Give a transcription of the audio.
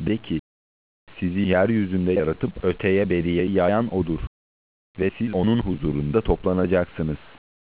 De ki, sizi yeryüzünde yaratıp öteye beriye yayan O'dur. Ve siz O'nun huzurunda toplanacaksınız.